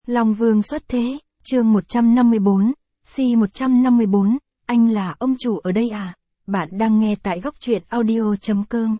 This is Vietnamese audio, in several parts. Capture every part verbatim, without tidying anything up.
Long Vương xuất thế, chương một trăm năm mươi bốn, C một trăm năm mươi bốn, anh là ông chủ ở đây à? Bạn đang nghe tại góc truyện audio chấm com.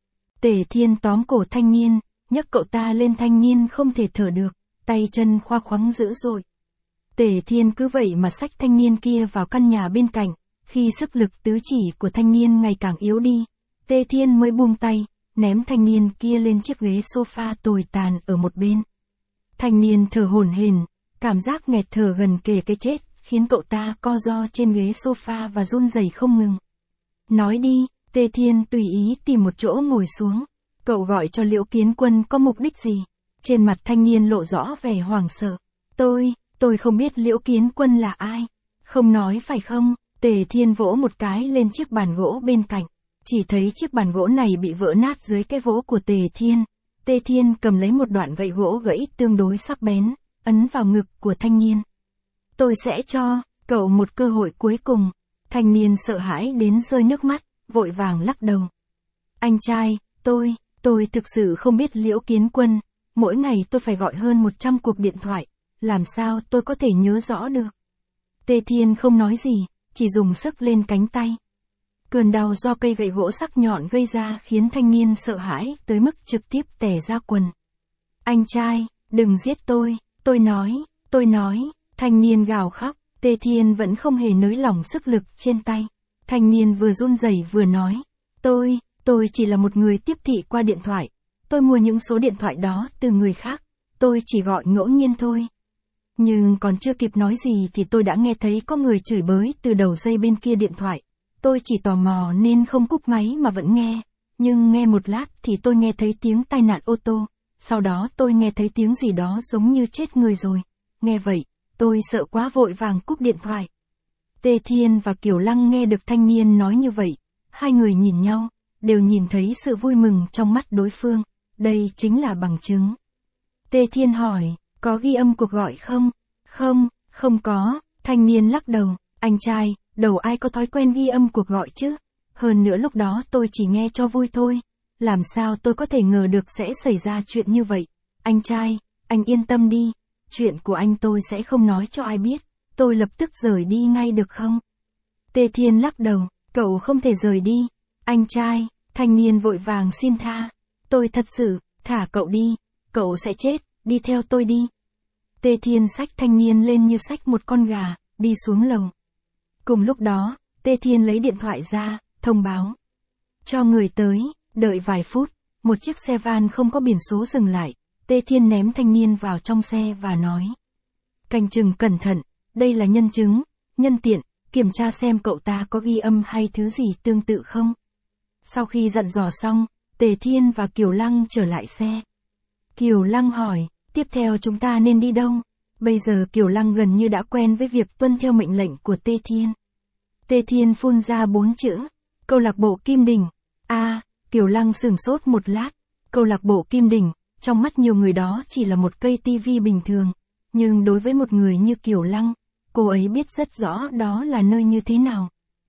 Tề Thiên tóm cổ thanh niên, nhấc cậu ta lên, thanh niên không thể thở được, tay chân khoa khoắng dữ dội. Tề Thiên cứ vậy mà xách thanh niên kia vào căn nhà bên cạnh, khi sức lực tứ chỉ của thanh niên ngày càng yếu đi, Tề Thiên mới buông tay, ném thanh niên kia lên chiếc ghế sofa tồi tàn ở một bên. Thanh niên thở hổn hển, cảm giác nghẹt thở gần kề cái chết, khiến cậu ta co ro trên ghế sofa và run rẩy không ngừng. Nói đi, Tề Thiên tùy ý tìm một chỗ ngồi xuống. Cậu gọi cho Liễu Kiến Quân có mục đích gì? Trên mặt thanh niên lộ rõ vẻ hoảng sợ. Tôi, tôi không biết Liễu Kiến Quân là ai. Không nói phải không? Tề Thiên vỗ một cái lên chiếc bàn gỗ bên cạnh. Chỉ thấy chiếc bàn gỗ này bị vỡ nát dưới cái vỗ của Tề Thiên. Tề Thiên cầm lấy một đoạn gậy gỗ gãy tương đối sắc bén, ấn vào ngực của thanh niên. Tôi sẽ cho cậu một cơ hội cuối cùng. Thanh niên sợ hãi đến rơi nước mắt, vội vàng lắc đầu. Anh trai, tôi, tôi thực sự không biết Liễu Kiến Quân. Mỗi ngày tôi phải gọi hơn một trăm cuộc điện thoại. Làm sao tôi có thể nhớ rõ được? Tề Thiên không nói gì, chỉ dùng sức lên cánh tay. Cơn đau do cây gậy gỗ sắc nhọn gây ra khiến thanh niên sợ hãi tới mức trực tiếp tè ra quần. Anh trai, đừng giết tôi, tôi nói, tôi nói, thanh niên gào khóc. Tề Thiên vẫn không hề nới lỏng sức lực trên tay. Thanh niên vừa run rẩy vừa nói, tôi, tôi chỉ là một người tiếp thị qua điện thoại. Tôi mua những số điện thoại đó từ người khác, tôi chỉ gọi ngẫu nhiên thôi. Nhưng còn chưa kịp nói gì thì tôi đã nghe thấy có người chửi bới từ đầu dây bên kia điện thoại. Tôi chỉ tò mò nên không cúp máy mà vẫn nghe, nhưng nghe một lát thì tôi nghe thấy tiếng tai nạn ô tô, sau đó tôi nghe thấy tiếng gì đó giống như chết người rồi. Nghe vậy, tôi sợ quá vội vàng cúp điện thoại. Tề Thiên và Kiều Lăng nghe được thanh niên nói như vậy, hai người nhìn nhau, đều nhìn thấy sự vui mừng trong mắt đối phương, đây chính là bằng chứng. Tề Thiên hỏi, có ghi âm cuộc gọi không? Không, không có, thanh niên lắc đầu, anh trai, đầu ai có thói quen ghi âm cuộc gọi chứ? Hơn nữa lúc đó tôi chỉ nghe cho vui thôi, làm sao tôi có thể ngờ được sẽ xảy ra chuyện như vậy? Anh trai, anh yên tâm đi, chuyện của anh tôi sẽ không nói cho ai biết, tôi lập tức rời đi ngay được không? Tề Thiên lắc đầu, cậu không thể rời đi, anh trai, thanh niên vội vàng xin tha, tôi thật sự, thả cậu đi, cậu sẽ chết, đi theo tôi đi. Tề Thiên xách thanh niên lên như xách một con gà, đi xuống lầu. Cùng lúc đó, Tề Thiên lấy điện thoại ra, thông báo cho người tới, đợi vài phút, một chiếc xe van không có biển số dừng lại, Tề Thiên ném thanh niên vào trong xe và nói. Canh chừng cẩn thận, đây là nhân chứng, nhân tiện, kiểm tra xem cậu ta có ghi âm hay thứ gì tương tự không. Sau khi dặn dò xong, Tề Thiên và Kiều Lăng trở lại xe. Kiều Lăng hỏi, tiếp theo chúng ta nên đi đâu? Bây giờ Kiều Lăng gần như đã quen với việc tuân theo mệnh lệnh của Tề Thiên. Tề Thiên phun ra bốn chữ, câu lạc bộ Kim Đình. A, à, Kiều Lăng sửng sốt một lát, câu lạc bộ Kim Đình, trong mắt nhiều người đó chỉ là một cây tivi bình thường, nhưng đối với một người như Kiều Lăng, cô ấy biết rất rõ đó là nơi như thế nào.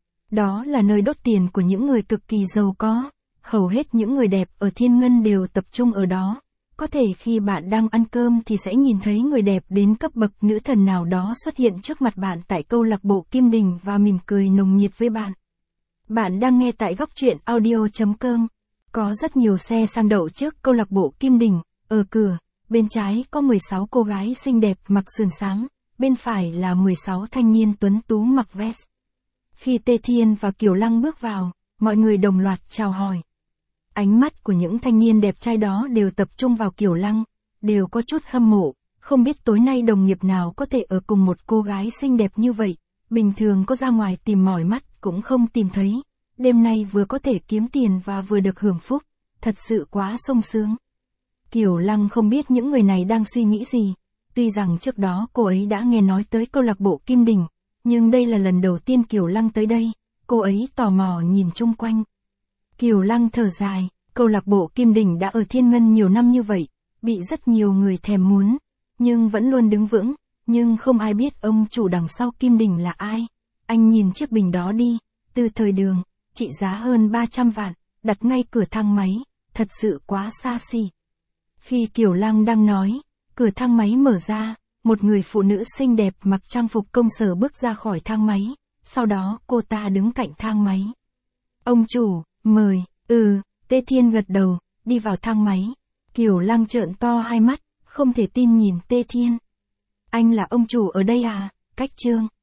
Đó là nơi đốt tiền của những người cực kỳ giàu có, hầu hết những người đẹp ở Thiên Ngân đều tập trung ở đó. Có thể khi bạn đang ăn cơm thì sẽ nhìn thấy người đẹp đến cấp bậc nữ thần nào đó xuất hiện trước mặt bạn tại câu lạc bộ Kim Đình và mỉm cười nồng nhiệt với bạn. Bạn đang nghe tại góc truyện audio chấm com. Có rất nhiều xe sang đậu trước câu lạc bộ Kim Đình, ở cửa, bên trái có mười sáu cô gái xinh đẹp mặc sườn xám, bên phải là mười sáu thanh niên tuấn tú mặc vest. Khi Tề Thiên và Kiều Lăng bước vào, mọi người đồng loạt chào hỏi. Ánh mắt của những thanh niên đẹp trai đó đều tập trung vào Kiều Lăng, đều có chút hâm mộ, không biết tối nay đồng nghiệp nào có thể ở cùng một cô gái xinh đẹp như vậy, bình thường có ra ngoài tìm mỏi mắt cũng không tìm thấy, đêm nay vừa có thể kiếm tiền và vừa được hưởng phúc, thật sự quá sung sướng. Kiều Lăng không biết những người này đang suy nghĩ gì, tuy rằng trước đó cô ấy đã nghe nói tới câu lạc bộ Kim Đình, nhưng đây là lần đầu tiên Kiều Lăng tới đây, cô ấy tò mò nhìn chung quanh. Kiều Lăng thở dài, câu lạc bộ Kim Đình đã ở Thiên Ngân nhiều năm như vậy, bị rất nhiều người thèm muốn, nhưng vẫn luôn đứng vững, nhưng không ai biết ông chủ đằng sau Kim Đình là ai. Anh nhìn chiếc bình đó đi, từ thời Đường, trị giá hơn ba trăm vạn, đặt ngay cửa thang máy, thật sự quá xa xỉ. Khi Kiều Lăng đang nói, cửa thang máy mở ra, Một người phụ nữ xinh đẹp mặc trang phục công sở bước ra khỏi thang máy, sau đó cô ta đứng cạnh thang máy. Ông chủ, mời, ừ, Tê Thiên gật đầu, đi vào thang máy. Kiều Lăng trợn to hai mắt, không thể tin nhìn Tê Thiên. Anh là ông chủ ở đây à, Cách Trương.